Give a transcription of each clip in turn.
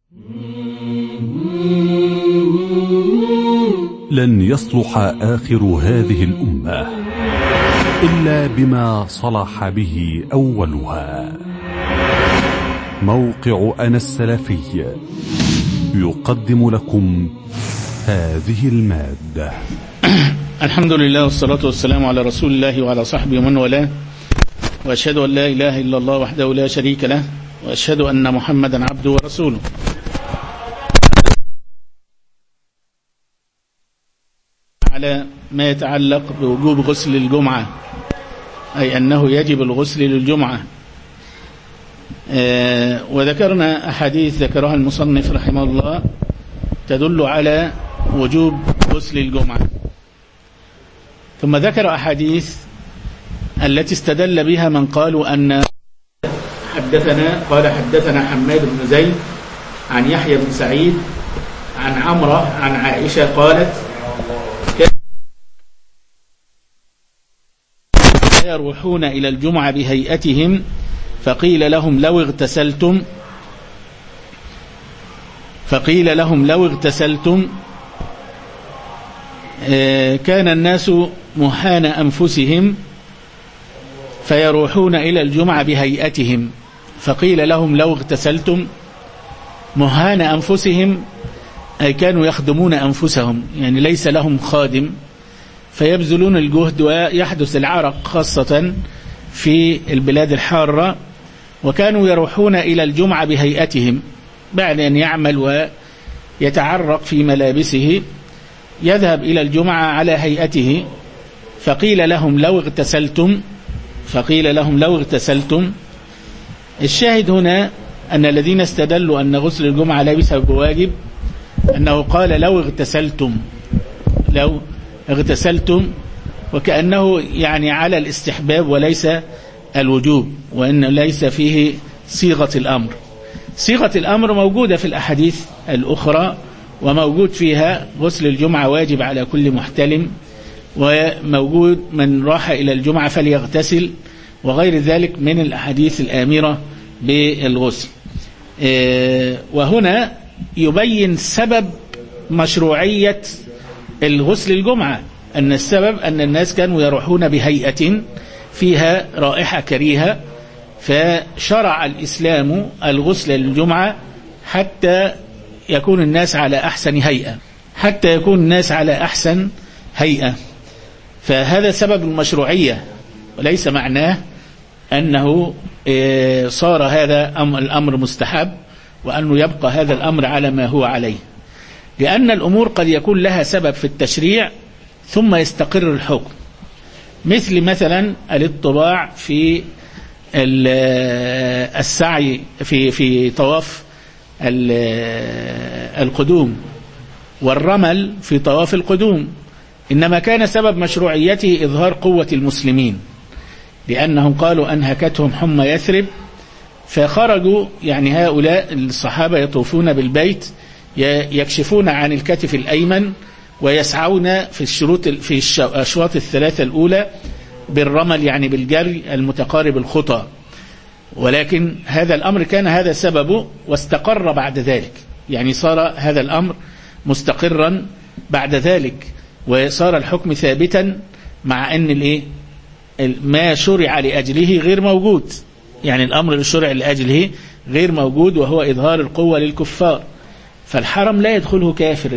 لن يصلح آخر هذه الأمة إلا بما صلح به أولها. موقع أنا السلفي يقدم لكم هذه المادة. الحمد لله والصلاة والسلام على رسول الله وعلى صحبه ومن والاه، وأشهد أن لا إله إلا الله وحده لا شريك له، وأشهد أن محمدا عبده ورسوله. على ما يتعلق بوجوب غسل الجمعة، أي أنه يجب الغسل للجمعة. وذكرنا أحاديث ذكرها المصنف رحمه الله تدل على وجوب غسل الجمعة، ثم ذكر أحاديث التي استدل بها من قالوا أن حدثنا حماد بن زيد عن يحيى بن سعيد عن عمرة عن عائشة قالت: يروحون إلى الجمعة بهيئتهم فقيل لهم لو اغتسلتم كان الناس مهان أنفسهم فيروحون إلى الجمعة بهيئتهم. فقيل لهم لو اغتسلتم، مهان أنفسهم أي كانوا يخدمون أنفسهم، يعني ليس لهم خادم فيبذلون الجهد ويحدث العرق خاصة في البلاد الحارة، وكانوا يروحون إلى الجمعة بهيئتهم بعد أن يعمل ويتعرق في ملابسه يذهب إلى الجمعة على هيئته. فقيل لهم لو اغتسلتم. الشاهد هنا أن الذين استدلوا أن غسل الجمعة ليس بواجب أنه قال لو اغتسلتم، وكأنه يعني على الاستحباب وليس الوجوب، وأن ليس فيه صيغة الأمر. صيغة الأمر موجودة في الأحاديث الأخرى، وموجود فيها غسل الجمعة واجب على كل محتلم، وموجود من راح إلى الجمعة فليغتسل، وغير ذلك من الأحاديث الآمرة بالغسل. وهنا يبين سبب مشروعية الغسل الجمعة، أن السبب أن الناس كانوا يروحون بهيئة فيها رائحة كريهة، فشرع الإسلام الغسل للجمعة حتى يكون الناس على أحسن هيئة. فهذا سبب المشروعية، وليس معناه أنه صار هذا الأمر مستحب وأنه يبقى هذا الأمر على ما هو عليه، لأن الأمور قد يكون لها سبب في التشريع ثم يستقر الحكم، مثلا الاطباع في السعي في طواف القدوم، والرمل في طواف القدوم، إنما كان سبب مشروعيته إظهار قوة المسلمين، لأنهم قالوا أنهكتهم حمى يثرب، فخرجوا يعني هؤلاء الصحابة يطوفون بالبيت يكشفون عن الكتف الأيمن ويسعون في الأشواط الثلاثة الأولى بالرمل، يعني بالجري المتقارب الخطى. ولكن هذا الأمر كان هذا سببه واستقر بعد ذلك، يعني صار هذا الأمر مستقرا بعد ذلك، وصار الحكم ثابتا، مع أن ما شرع لأجله غير موجود، يعني الأمر اللي شرع لأجله غير موجود، وهو إظهار القوة للكفار. فالحرم لا يدخله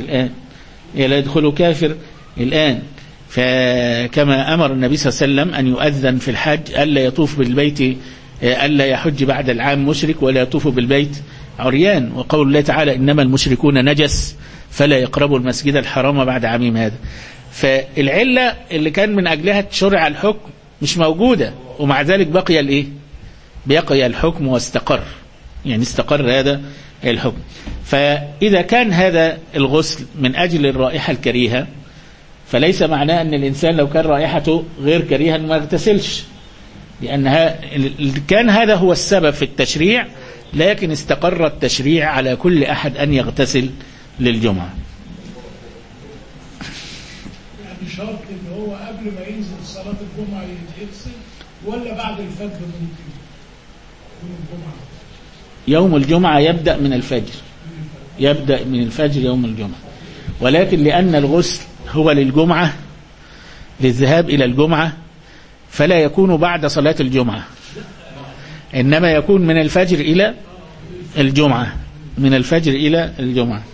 كافر الآن، فكما أمر النبي صلى الله عليه وسلم أن يؤذن في الحج ألا يطوف بالبيت، ألا يحج بعد العام مشرك ولا يطوف بالبيت عريان، وقول الله تعالى إنما المشركون نجس فلا يقربوا المسجد الحرام بعد عامهم هذا. فالعلة اللي كان من أجلها شرع الحكم مش موجودة، ومع ذلك بقي الحكم واستقر، يعني استقر هذا الحكم. فإذا كان هذا الغسل من أجل الرائحة الكريهة، فليس معناه أن الإنسان لو كان رائحته غير كريهة ما يغتسلش، لأنها كان هذا هو السبب في التشريع، لكن استقر التشريع على كل أحد أن يغتسل للجمعة. يعني شرط إن هو قبل ما ينزل صلاة الجمعة يغتسل ولا بعد الفجر ممكن يوم الجمعة؟ يوم الجمعة يبدأ من الفجر، يبدأ من الفجر يوم الجمعة. ولكن لأن الغسل هو للجمعة، للذهاب إلى الجمعة، فلا يكون بعد صلاة الجمعة، إنما يكون من الفجر إلى الجمعة، من الفجر إلى الجمعة.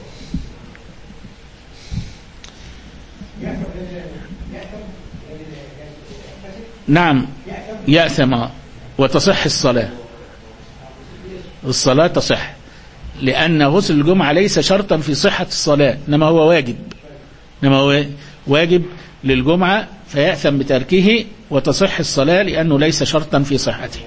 نعم يأثم، وتصح الصلاة تصح، لأن غسل الجمعة ليس شرطا في صحة الصلاة، إنما هو واجب للجمعة، فيأثم بتركه وتصح الصلاة لأنه ليس شرطا في صحته.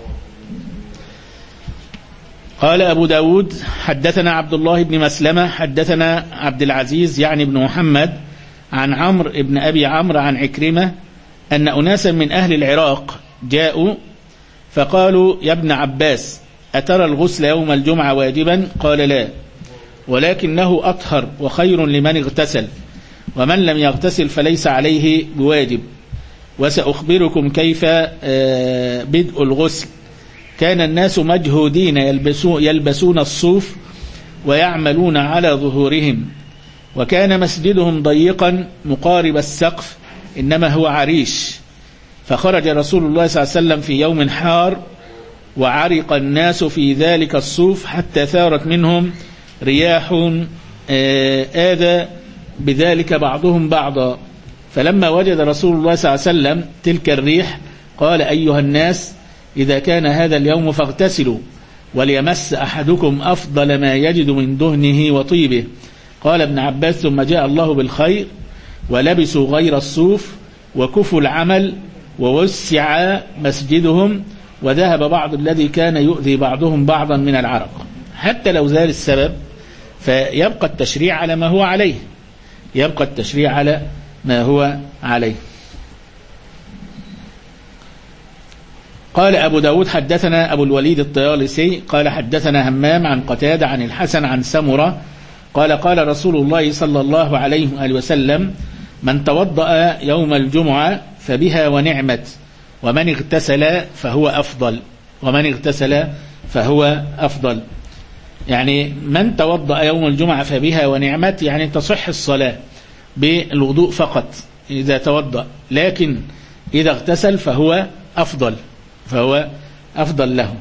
قال أبو داود حدثنا عبد الله بن مسلمة حدثنا عبد العزيز يعني بن محمد عن عمرو بن أبي عمرو عن عكرمة أن أناسا من أهل العراق جاءوا فقالوا يا ابن عباس أترى الغسل يوم الجمعة واجبا؟ قال لا، ولكنه أطهر وخير لمن اغتسل، ومن لم يغتسل فليس عليه بواجب. وسأخبركم كيف بدء الغسل. كان الناس مجهودين يلبسون الصوف ويعملون على ظهورهم، وكان مسجدهم ضيقا مقارب السقف، إنما هو عريش. فخرج رسول الله صلى الله عليه وسلم في يوم حار، وعرق الناس في ذلك الصوف حتى ثارت منهم رياح آذى بذلك بعضهم بعضا. فلما وجد رسول الله صلى الله عليه وسلم تلك الريح قال أيها الناس إذا كان هذا اليوم فاغتسلوا، وليمس أحدكم أفضل ما يجد من دهنه وطيبه. قال ابن عباس ثم جاء الله بالخير ولبسوا غير الصوف وكفوا العمل ووسع مسجدهم، وذهب بعض الذي كان يؤذي بعضهم بعضا من العرق. حتى لو زال السبب فيبقى التشريع على ما هو عليه، يبقى التشريع على ما هو عليه. قال أبو داود حدثنا أبو الوليد الطيالسي قال حدثنا همام عن قتادة عن الحسن عن سمرة قال قال رسول الله صلى الله عليه وآله وسلم من توضأ يوم الجمعة فبها ونعمت، ومن اغتسل فهو أفضل، ومن اغتسل فهو أفضل. يعني من توضأ يوم الجمعة فبها ونعمت، يعني تصح الصلاة بالوضوء فقط إذا توضأ، لكن إذا اغتسل فهو أفضل، فهو أفضل له.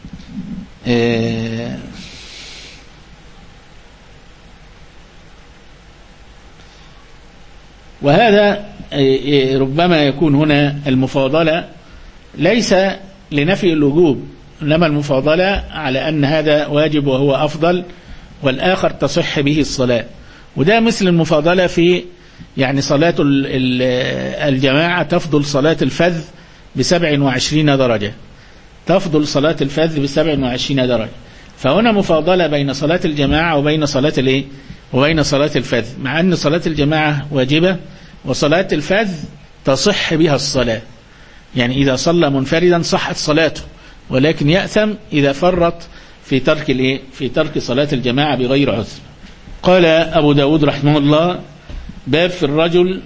وهذا ربما يكون هنا المفاضلة ليس لنفي الوجوب، إنما المفاضلة على أن هذا واجب وهو أفضل، والآخر تصح به الصلاة. وده مثل المفاضلة في يعني صلاة الجماعة تفضل صلاة الفذ ب27 درجة، تفضل صلاة الفذ ب27 درجة. فهنا مفاضلة بين صلاة الجماعة وبين صلاة وبين صلاة الفذ، مع أن صلاة الجماعة واجبة وصلاة الفذ تصح بها الصلاة. يعني إذا صلى منفردا صحت صلاته، ولكن يأثم إذا فرط في ترك صلاة الجماعة بغير عذر. قال أبو داود رحمه الله باب في الرجل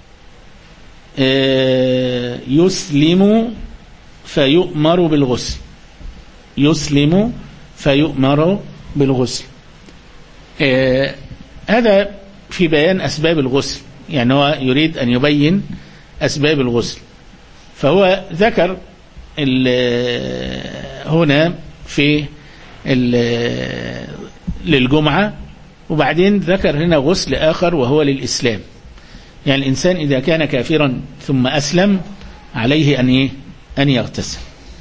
يسلم فيؤمر بالغسل، يسلم فيؤمر بالغسل. هذا في بيان أسباب الغسل، يعني هو يريد أن يبين أسباب الغسل. فهو ذكر هنا في للجمعة، وبعدين ذكر هنا غسل آخر وهو للإسلام. يعني الإنسان إذا كان كافرا ثم أسلم عليه أن يغتسل.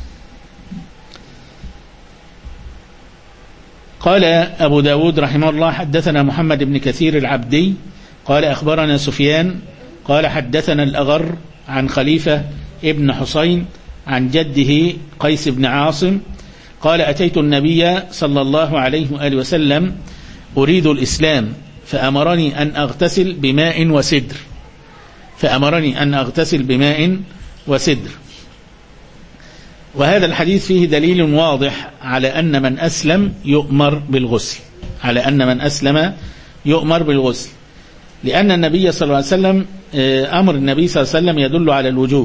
قال أبو داود رحمه الله حدثنا محمد بن كثير العبدي قال أخبرنا سفيان قال حدثنا الأغر عن خليفة ابن حسين عن جده قيس بن عاصم قال أتيت النبي صلى الله عليه وآله وسلم أريد الإسلام فأمرني أن أغتسل بماء وسدر، فأمرني أن أغتسل بماء وسدر. وهذا الحديث فيه دليل واضح على أن من أسلم يؤمر بالغسل، على أن من أسلم يؤمر بالغسل، لأن النبي صلى الله عليه وسلم أمر النبي صلى الله عليه وسلم يدل على الوجوب.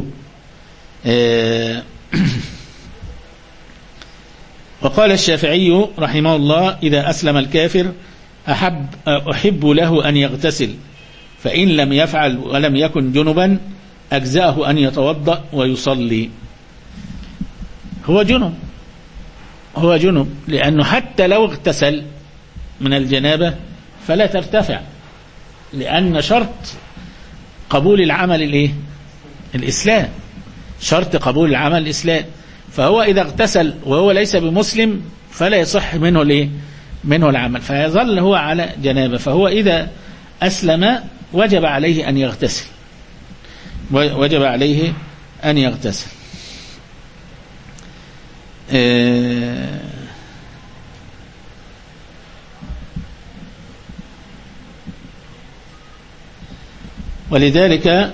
وقال الشافعي رحمه الله إذا أسلم الكافر أحب له أن يغتسل، فإن لم يفعل ولم يكن جنبا أجزأه أن يتوضأ ويصلي. هو جنب لأنه حتى لو اغتسل من الجنابة فلا ترتفع، لأن شرط قبول العمل الإسلام، شرط قبول العمل الإسلام. فهو إذا اغتسل وهو ليس بمسلم فلا يصح منه العمل، فيظل هو على جنابة. فهو إذا أسلم وجب عليه أن يغتسل، وجب عليه أن يغتسل. ولذلك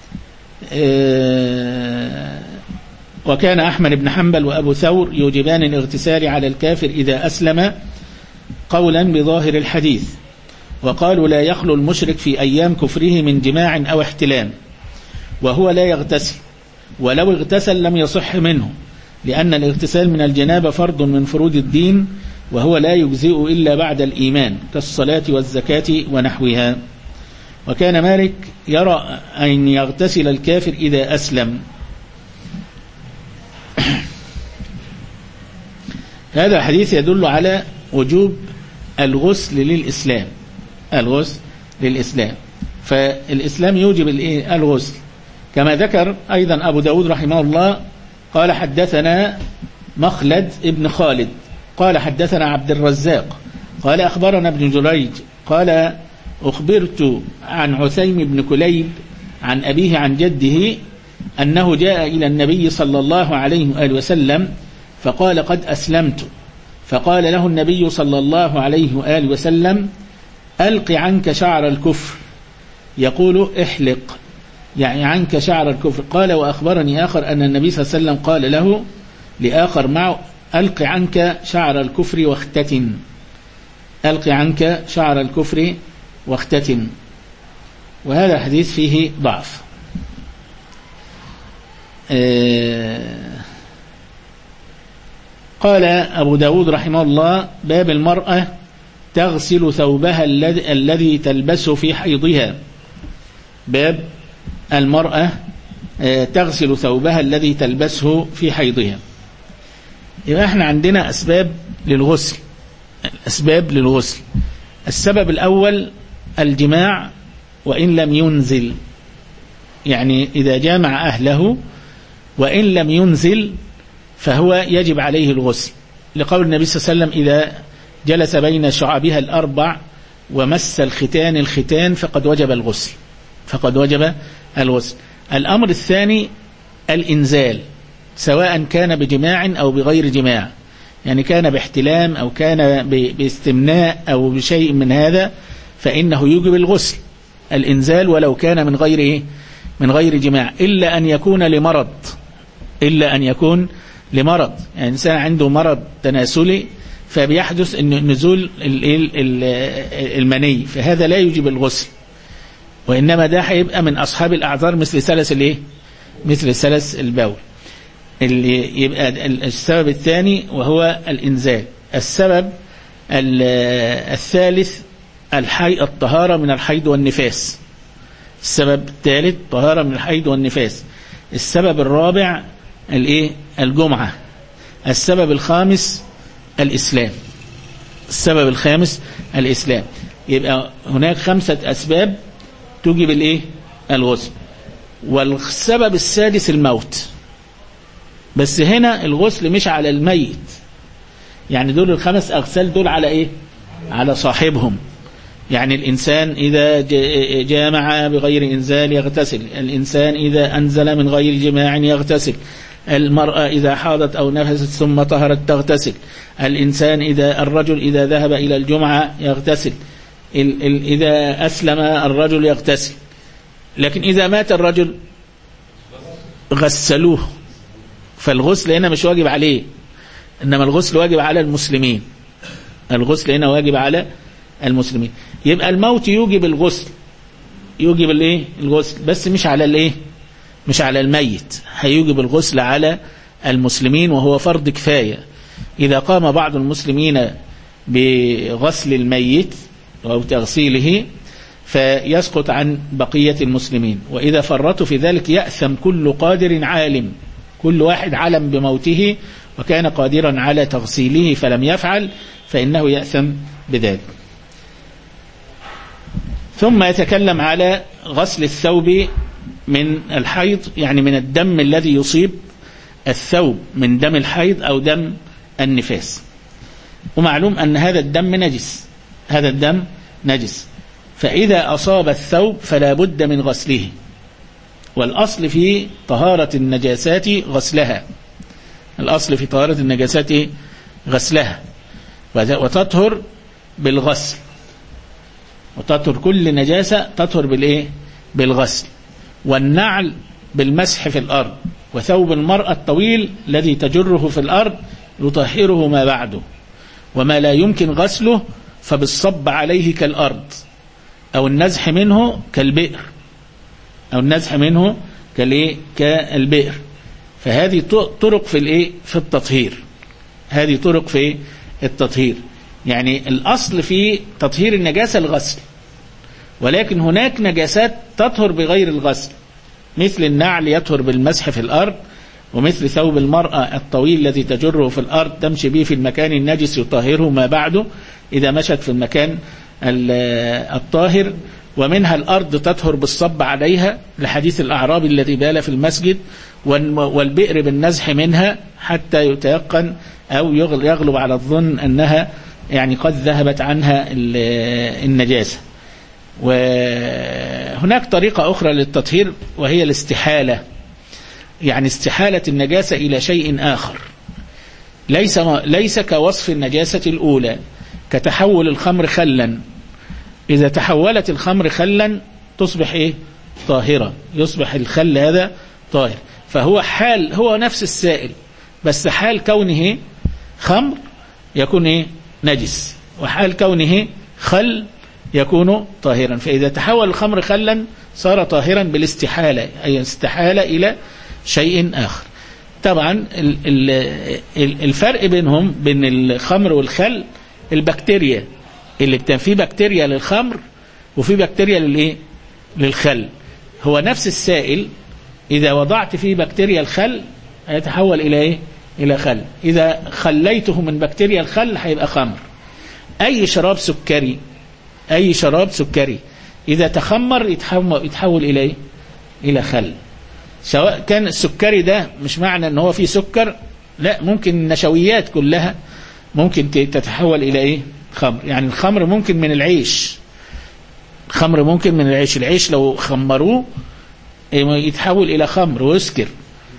وكان أحمد بن حنبل وأبو ثور يوجبان الاغتسال على الكافر إذا أسلم قولا بظاهر الحديث، وقالوا لا يخلو المشرك في أيام كفره من جماع أو احتلام وهو لا يغتسل، ولو اغتسل لم يصح منه، لأن الاغتسال من الجنابة فرض من فروض الدين، وهو لا يجزئ إلا بعد الإيمان كالصلاة والزكاة ونحوها. وكان مالك يرى أن يغتسل الكافر إذا أسلم. هذا الحديث يدل على وجوب الغسل للإسلام، الغسل للإسلام، فالإسلام يوجب الغسل. كما ذكر أيضا أبو داود رحمه الله قال حدثنا مخلد ابن خالد قال حدثنا عبد الرزاق قال أخبرنا ابن جريج قال أخبرت عن عثيم بن كليب عن أبيه عن جده أنه جاء إلى النبي صلى الله عليه وآله وسلم فقال قد أسلمت، فقال له النبي صلى الله عليه وآله وسلم ألق عنك شعر الكفر، يقول احلق يعني عنك شعر الكفر. قال وأخبرني آخر أن النبي صلى الله عليه وسلم قال له لآخر معه ألق عنك شعر الكفر واختتن، ألق عنك شعر الكفر واختتن. وهذا الحديث فيه ضعف. قال أبو داود رحمه الله باب المرأة تغسل ثوبها الذي تلبسه في حيضها، باب المرأة تغسل ثوبها الذي تلبسه في حيضها. يبقى احنا عندنا أسباب للغسل، الأسباب للغسل. السبب الأول الجماع وإن لم ينزل، يعني إذا جامع أهله وإن لم ينزل فهو يجب عليه الغسل، لقول النبي صلى الله عليه وسلم إذا جلس بين شعبها الأربع ومس الختان فقد وجب الغسل، فقد وجب الغسل. الأمر الثاني الإنزال، سواء كان بجماع أو بغير جماع، يعني كان باحتلام أو كان باستمناء أو بشيء من هذا، فإنه يوجب الغسل الإنزال ولو كان من غير جماع، إلا أن يكون لمرض، إلا أن يكون لمرض، يعني إنسان عنده مرض تناسلي فبيحدث إن نزول المني، فهذا لا يوجب الغسل، وإنما ده هيبقى من أصحاب الأعذار مثل سلس البول. اللي يبقى السبب الثاني وهو الإنزال. السبب الثالث الطهارة من الحيض والنفاس، السبب الثالث طهارة من الحيض والنفاس. السبب الرابع الجمعة. السبب الخامس الإسلام، السبب الخامس الإسلام. يبقى هناك 5 أسباب توجب الغسل. والسبب السادس الموت، بس هنا الغسل مش على الميت، يعني دول ال5 أغسال دول على على صاحبهم. يعني الإنسان إذا جامع بغير إنزال يغتسل، الإنسان إذا أنزل من غير جماع يغتسل، المرأة إذا حاضت أو نفست ثم طهرت تغتسل، الإنسان الرجل إذا ذهب إلى الجمعة يغتسل، إذا أسلم الرجل يغتسل. لكن إذا مات الرجل غسلوه، فالغسل هنا مش واجب عليه، إنما الغسل واجب على المسلمين، الغسل هنا واجب على المسلمين. يبقى الموت يوجب الغسل، يوجب الغسل، بس مش على الميت، هيوجب الغسل على المسلمين، وهو فرض كفاية. إذا قام بعض المسلمين بغسل الميت أو تغسيله فيسقط عن بقية المسلمين. وإذا فرطوا في ذلك يأثم كل قادر عالم، كل واحد علم بموته وكان قادرا على تغسيله فلم يفعل فإنه يأثم بذلك. ثم يتكلم على غسل الثوب من الحيض، يعني من الدم الذي يصيب الثوب من دم الحيض أو دم النفاس. ومعلوم أن هذا الدم نجس، هذا الدم نجس، فإذا أصاب الثوب فلا بد من غسله. والأصل في طهارة النجاسات غسلها، الأصل في طهارة النجاسات غسلها، وتطهر بالغسل، وتطهر كل نجاسة تطهر بالإيه؟ بالغسل. والنعل بالمسح في الأرض، وثوب المرأة الطويل الذي تجره في الأرض يطهره ما بعده، وما لا يمكن غسله فبالصب عليه كالأرض، أو النزح منه كالبئر، أو النزح منه كالبئر. فهذه طرق في الإيه؟ في التطهير، هذه طرق في التطهير. يعني الأصل في تطهير النجاسة الغسل، ولكن هناك نجاسات تطهر بغير الغسل، مثل النعل يطهر بالمسح في الأرض، ومثل ثوب المرأة الطويل الذي تجره في الأرض تمشي به في المكان النجس يطهره ما بعده إذا مشت في المكان الطاهر. ومنها الأرض تطهر بالصب عليها لحديث الأعرابي الذي بال في المسجد، والبئر بالنزح منها حتى يتيقن أو يغلب على الظن أنها يعني قد ذهبت عنها النجاسة. وهناك طريقة أخرى للتطهير وهي الاستحالة، يعني استحالة النجاسة إلى شيء آخر، ليس كوصف النجاسة الأولى، كتحول الخمر خلا. إذا تحولت الخمر خلا تصبح إيه؟ طاهرة، يصبح الخل هذا طاهر. فهو حال، هو نفس السائل، بس حال كونه خمر يكون إيه؟ نجس، وحال كونه خل يكون طاهرا. فإذا تحول الخمر خلا صار طاهرا بالاستحالة، أي استحالة إلى شيء آخر. طبعا الفرق بينهم بين الخمر والخل البكتيريا، اللي في بكتيريا للخمر وفي بكتيريا للإيه؟ للخل. هو نفس السائل، إذا وضعت فيه بكتيريا الخل هيتحول إلى إيه؟ إلى خل. إذا خليته من بكتيريا الخل هيبقى خمر. أي شراب سكري، أي شراب سكري إذا تخمر يتحول إلى إيه؟ إلى خل. سواء كان السكري ده مش معنى أنه هو فيه سكر، لا، ممكن النشويات كلها ممكن تتحول إلى إيه؟ خمر. يعني الخمر ممكن من العيش، الخمر ممكن من العيش، العيش لو خمروه يتحول إلى خمر ويسكر،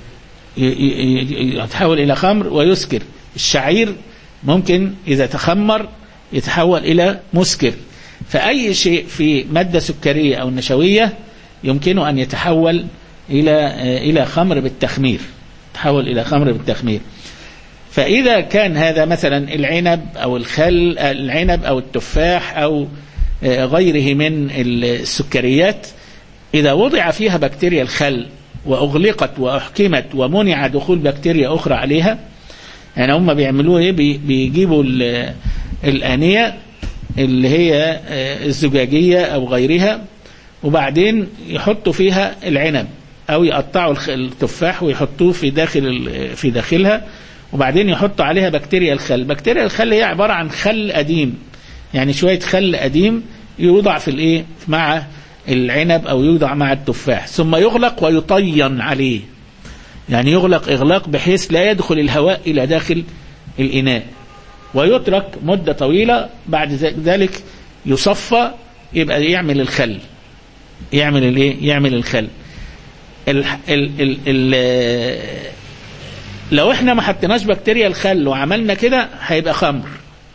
يتحول إلى خمر ويسكر. الشعير ممكن إذا تخمر يتحول إلى مسكر. فأي شيء في مادة سكرية أو نشوية يمكنه أن يتحول إلى خمر بالتخمير، تحول إلى خمر بالتخمير. فإذا كان هذا مثلا العنب أو الخل، العنب أو التفاح أو غيره من السكريات، إذا وضع فيها بكتيريا الخل وأغلقت وأحكمت ومنع دخول بكتيريا أخرى عليها، يعني هم بيعملوه إيه؟ بيجيبوا الآنية اللي هي الزجاجية أو غيرها، وبعدين يحطوا فيها العنب أو يقطعوا التفاح ويحطوه في داخلها، وبعدين يحطوا عليها بكتيريا الخل. بكتيريا الخل هي عبارة عن خل قديم، يعني شوية خل قديم يوضع في الإيه؟ مع العنب أو يوضع مع التفاح، ثم يغلق ويطين عليه، يعني يغلق إغلاق بحيث لا يدخل الهواء إلى داخل الإناء، ويترك مدة طويلة. بعد ذلك يصفى، يبقى يعمل الخل، يعمل الإيه؟ يعمل الخل. لو احنا ما حطيناش بكتيريا الخل وعملنا كده هيبقى خمر،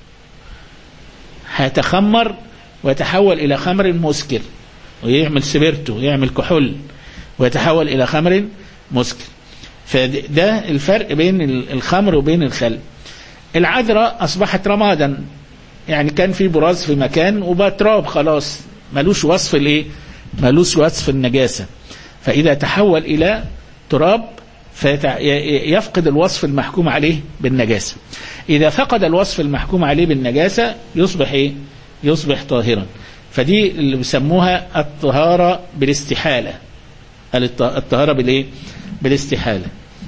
هيتخمر ويتحول إلى خمر مسكر، ويعمل سبيرتو، يعمل كحول، ويتحول إلى خمر مسكر. فده الفرق بين الخمر وبين الخل. العذراء أصبحت رمادا، يعني كان في براز في مكان وبقى تراب خلاص، ملوش وصف الإيه؟ ملوش وصف النجاسة. فإذا تحول إلى تراب فيفقد الوصف المحكوم عليه بالنجاسة. إذا فقد الوصف المحكوم عليه بالنجاسة يصبح إيه؟ يصبح طاهرا. فدي اللي بيسموها الطهارة بالاستحالة، الطهارة بالإيه؟ بالاستحالة.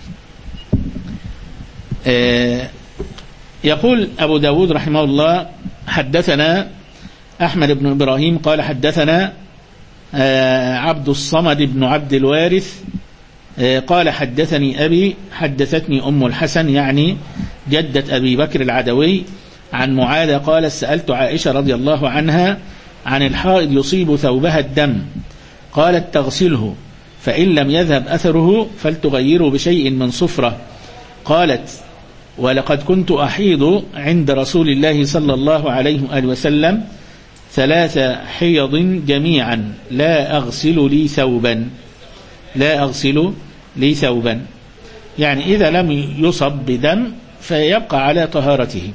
يقول أبو داود رحمه الله: حدثنا أحمد بن إبراهيم قال حدثنا عبد الصمد بن عبد الوارث قال حدثني أبي حدثتني أم الحسن يعني جدة أبي بكر العدوي عن معاذ قال: سألت عائشة رضي الله عنها عن الحائض يصيب ثوبها الدم، قالت: تغسله، فإن لم يذهب أثره فلتغيره بشيء من صفرة. قالت: ولقد كنت أحيض عند رسول الله صلى الله عليه وآله وسلم 3 حيض جميعا لا أغسل لي ثوبا، يعني إذا لم يصب بدم فيبقى على طهارته.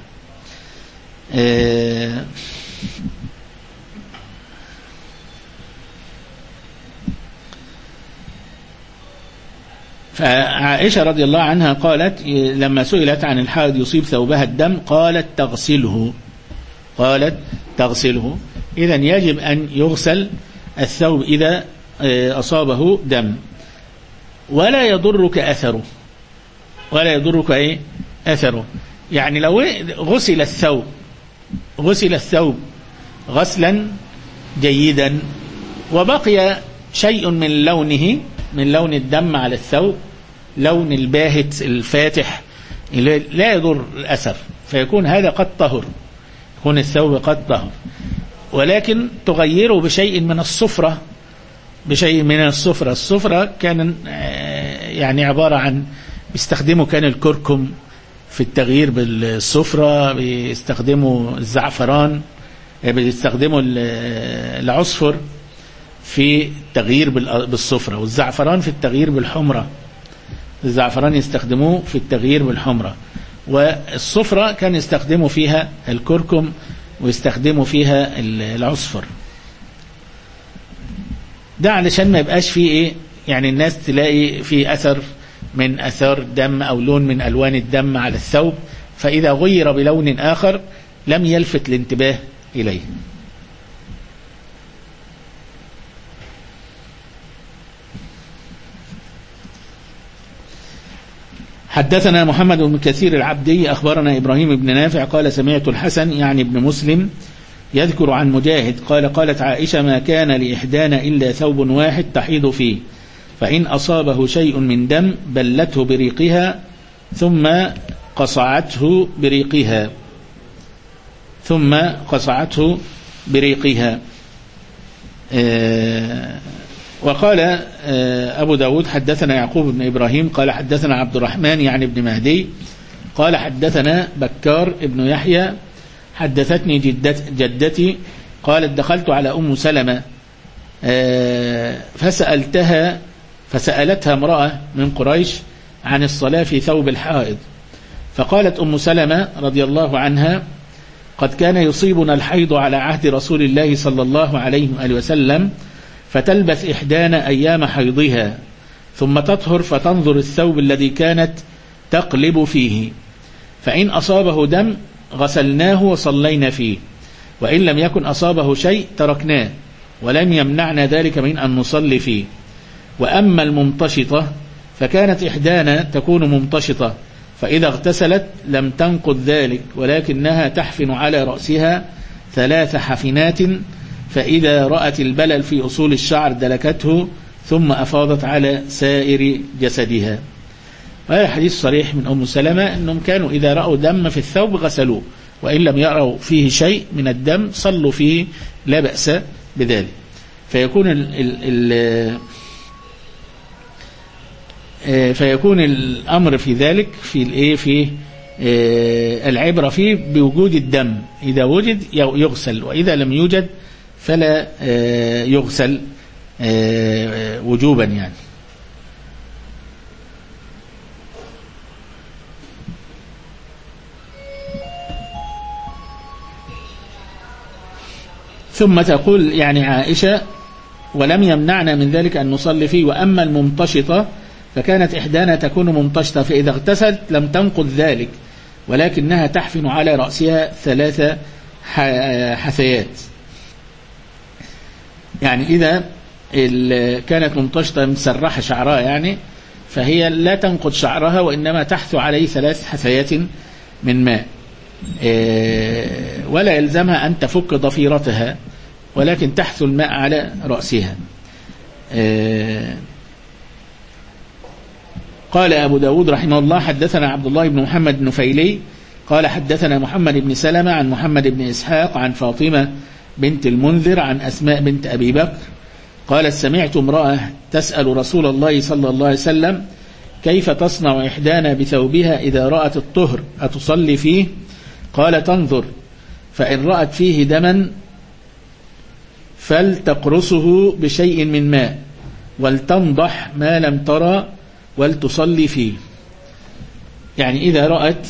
فعائشة رضي الله عنها قالت لما سئلت عن الحائض يصيب ثوبها الدم قالت: تغسله. إذن يجب أن يغسل الثوب إذا أصابه دم، ولا يضرك أثره. يعني لو غسل الثوب غسلا جيدا وبقي شيء من لون الدم على الثوب، لون الباهت الفاتح لا يضر الأثر، فيكون هذا قد طهر، يكون الثوب قد طهر، ولكن تغيره بشيء من الصفرة. الصفرة كان يعني عبارة عن بيستخدموا كان الكركم في التغيير بالصفرة، بيستخدموا الزعفران، بيستخدموا العصفر في التغيير بالصفرة، والزعفران في التغيير بالحمرة. الزعفران يستخدموه في التغيير بالحمرة، والصفرة كان يستخدموا فيها الكركم ويستخدموا فيها العصفر. ده علشان ما يبقاش فيه يعني الناس تلاقي فيه أثر من أثار دم أو لون من ألوان الدم على الثوب، فإذا غير بلون آخر لم يلفت الانتباه إليه. حدثنا محمد بن كثير العبدي أخبرنا إبراهيم بن نافع قال: سمعت الحسن يعني ابن مسلم يذكر عن مجاهد قال: قالت عائشة: ما كان لإحدانا إلا ثوب واحد تحيض فيه، فإن أصابه شيء من دم بلته بريقها ثم قصعته بريقها. وقال أبو داود: حدثنا يعقوب بن إبراهيم قال حدثنا عبد الرحمن يعني ابن مهدي قال حدثنا بكار ابن يحيى حدثتني جدتي قالت: دخلت على أم سلمة فسألتها امرأة من قريش عن الصلاة في ثوب الحائض، فقالت أم سلمة رضي الله عنها: قد كان يصيبنا الحيض على عهد رسول الله صلى الله عليه وآله وسلم، فتلبث إحدانا أيام حيضها ثم تطهر فتنظر الثوب الذي كانت تقلب فيه، فإن أصابه دم غسلناه وصلينا فيه، وإن لم يكن أصابه شيء تركناه، ولم يمنعنا ذلك من أن نصلي فيه. وأما الممتشطة فكانت إحدانا تكون ممتشطة، فإذا اغتسلت لم تنقض ذلك، ولكنها تحفن على رأسها 3 حفنات، فإذا رأت البلل في أصول الشعر دلكته ثم أفاضت على سائر جسدها. وهذا حديث صريح من أم سلمة أنهم كانوا إذا رأوا دم في الثوب غسلوه، وإن لم يروا فيه شيء من الدم صلوا فيه لا بأس بذلك. فيكون الأمر في ذلك في العبرة فيه بوجود الدم، إذا وجد يغسل، وإذا لم يوجد فلا يغسل وجوبا يعني. ثم تقول يعني عائشة: ولم يمنعنا من ذلك أن نصلي فيه. وأما الممتشطة فكانت إحدانا تكون ممتشطة، فإذا اغتسلت لم تنقض ذلك، ولكنها تحفن على رأسها 3 حثيات. يعني إذا كانت ممتشطة مسرحة شعرها يعني، فهي لا تنقض شعرها وإنما تحثو عليه 3 حثيات من ماء، ولا يلزمها أن تفك ضفيرتها، ولكن تحثو الماء على رأسها. قال أبو داود رحمه الله حدثنا عبد الله بن محمد النفيلي قال حدثنا محمد بن سلمة عن محمد بن إسحاق عن فاطمة بنت المنذر عن أسماء بنت أبي بكر قالت سمعت امرأة تسأل رسول الله صلى الله عليه وسلم كيف تصنع إحدانا بثوبها إذا رأت الطهر أتصلي فيه؟ قال تنظر، فإن رأت فيه دما فلتقرصه بشيء من ماء ولتنضح ما لم ترى ولتصلي فيه. يعني إذا رأت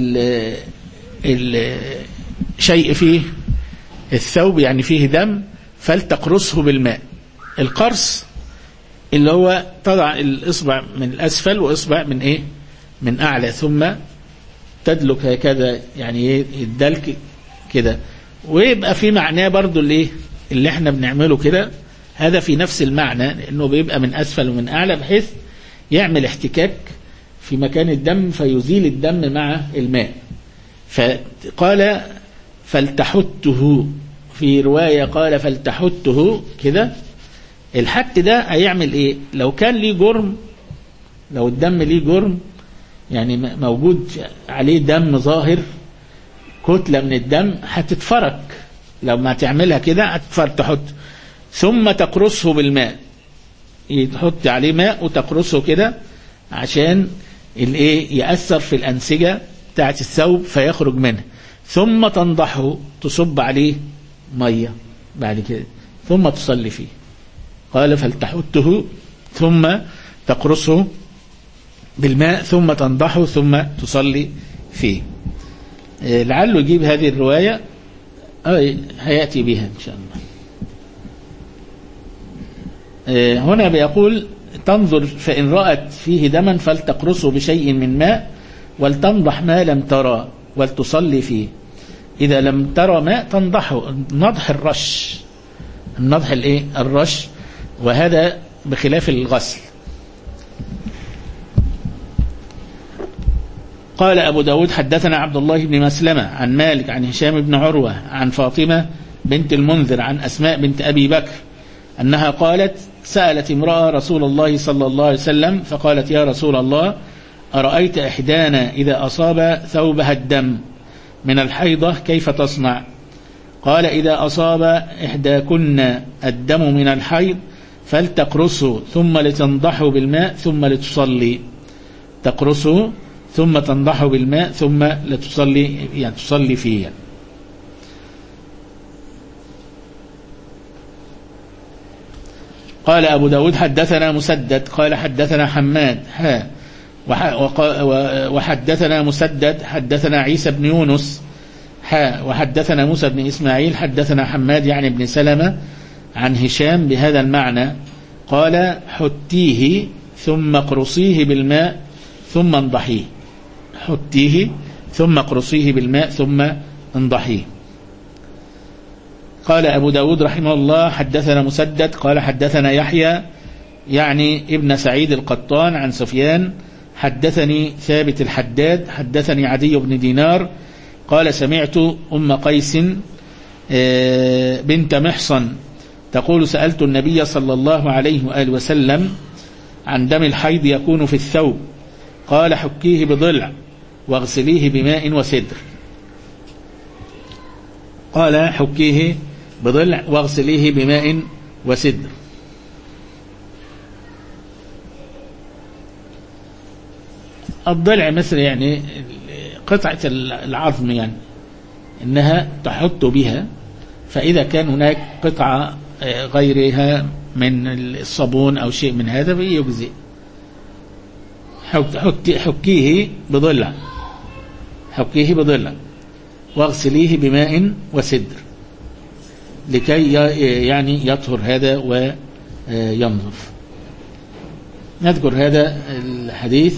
الشيء فيه الثوب يعني فيه دم فلتقرصه بالماء. القرص اللي هو تضع الإصبع من الأسفل وإصبع من إيه؟ من أعلى، ثم تدلك هكذا، يعني الدلك كده، ويبقى في معناه برضو اللي احنا بنعمله كده، هذا في نفس المعنى، لأنه بيبقى من أسفل ومن أعلى بحيث يعمل احتكاك في مكان الدم فيزيل الدم مع الماء. فقال فلتحته، في رواية قال فلتحته كده. الحت ده هيعمل ايه؟ لو كان ليه جرم، لو الدم ليه جرم يعني موجود عليه دم ظاهر، كتلة من الدم هتتفرك، لو ما تعملها كده هتتفرك. تحط ثم تقرصه بالماء، تحط عليه ماء وتقرصه كده عشان الايه يأثر في الأنسجة بتاعت الثوب فيخرج منها، ثم تنضحه، تصب عليه مية بعد كده ثم تصلي فيه. قال فلتحته ثم تقرصه بالماء ثم تنضحه ثم تصلي فيه. لعله يجيب هذه الرواية، هيأتي بها إن شاء الله. هنا بيقول تنظر فإن رأت فيه دما فلتقرصه بشيء من ماء ولتنضح ما لم ترى ولتصلي فيه. إذا لم ترى ماء تنضحه، نضح الرش، النضح الايه؟ الرش، وهذا بخلاف الغسل. قال أبو داود حدثنا عبد الله بن مسلمة عن مالك عن هشام بن عروة عن فاطمة بنت المنذر عن أسماء بنت أبي بكر أنها قالت سألت امرأة رسول الله صلى الله عليه وسلم فقالت يا رسول الله أرأيت إحدانا إذا أصاب ثوبها الدم من الحيضة كيف تصنع؟ قال إذا أصاب إحداكن الدم من الحيض فلتقرصه ثم لتنضحه بالماء ثم لتصلي. تقرصه ثم تنضحه بالماء ثم لتصلي، يعني تصلي فيه. قال أبو داود حدثنا مسدد قال حدثنا حماد وحدثنا مسدد حدثنا عيسى بن يونس وحدثنا موسى بن إسماعيل حدثنا حماد يعني بن سلمة عن هشام بهذا المعنى. قال حتيه ثم اقرصيه بالماء ثم انضحيه. حتيه ثم اقرصيه بالماء ثم انضحيه. قال أبو داود رحمه الله حدثنا مسدد قال حدثنا يحيى يعني ابن سعيد القطان عن سفيان حدثني ثابت الحداد حدثني عدي بن دينار قال سمعت أم قيس بنت محصن تقول سألت النبي صلى الله عليه وآله وسلم عن دم الحيض يكون في الثوب قال حكيه بضلع واغسليه بماء وسدر. قال حكيه بضلع واغسليه بماء وسدر. الضلع مثل يعني قطعة العظم، يعني إنها تحط بها، فإذا كان هناك قطعة غيرها من الصابون أو شيء من هذا يجزئ. حكيه بضلع، حكيه بضلع واغسليه بماء وسدر لكي يعني يطهر هذا وينظف. نذكر هذا الحديث.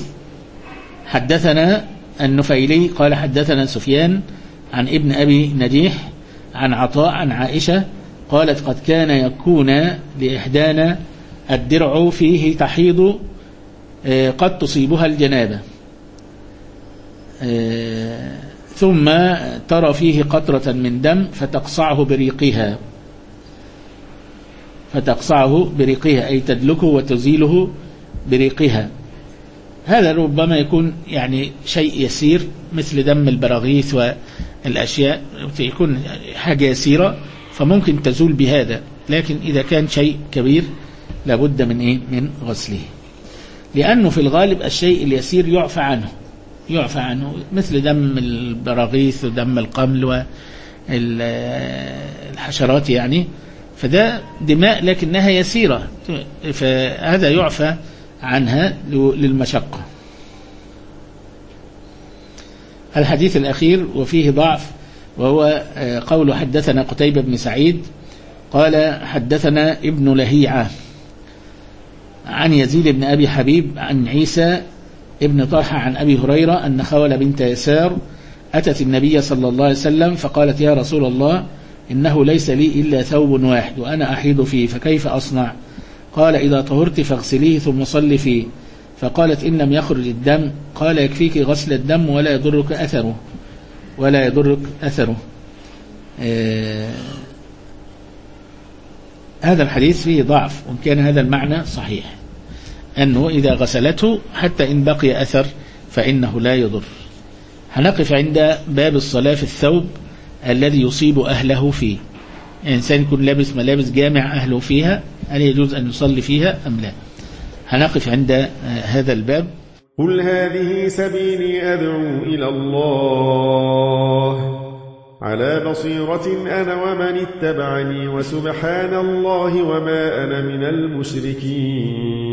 حدثنا النفيلي قال حدثنا سفيان عن ابن أبي نجيح عن عطاء عن عائشة قالت قد كان يكون لإحدانا الدرع فيه تحيض قد تصيبها الجنابة ثم ترى فيه قطرة من دم فتقصعه بريقها أي تدلكه وتزيله بريقها. هذا ربما يكون يعني شيء يسير مثل دم البراغيث والأشياء، يكون حاجة يسيرة فممكن تزول بهذا، لكن إذا كان شيء كبير لابد من غسله، لأنه في الغالب الشيء اليسير يعفى عنه مثل دم البراغيث ودم القمل والحشرات يعني، فده دماء لكنها يسيرة، فهذا يعفى عنها للمشقة. الحديث الأخير وفيه ضعف، وهو قول حدثنا قتيبة بن سعيد قال حدثنا ابن لهيعة عن يزيد بن أبي حبيب عن عيسى ابن طلحة عن أبي هريرة أن خولة بنت يسار أتت النبي صلى الله عليه وسلم فقالت يا رسول الله إنه ليس لي إلا ثوب واحد وأنا أحيض فيه فكيف أصنع؟ قال إذا طهرت فاغسليه ثم صل فيه. فقالت إن لم يخرج الدم قال يكفيك غسل الدم ولا يضرك أثره. هذا الحديث فيه ضعف، وإن كان هذا المعنى صحيح أنه إذا غسلته حتى إن بقي أثر فإنه لا يضر. هنقف عند باب الصلاة في الثوب الذي يصيب أهله فيه، إنسان يكون لابس ملابس جامع أهله فيها، هل يجوز أن يصلي فيها أم لا؟ هنقف عند هذا الباب. قل هذه سبيلي أدعو إلى الله على بصيرة أنا ومن اتبعني وسبحان الله وما أنا من المشركين.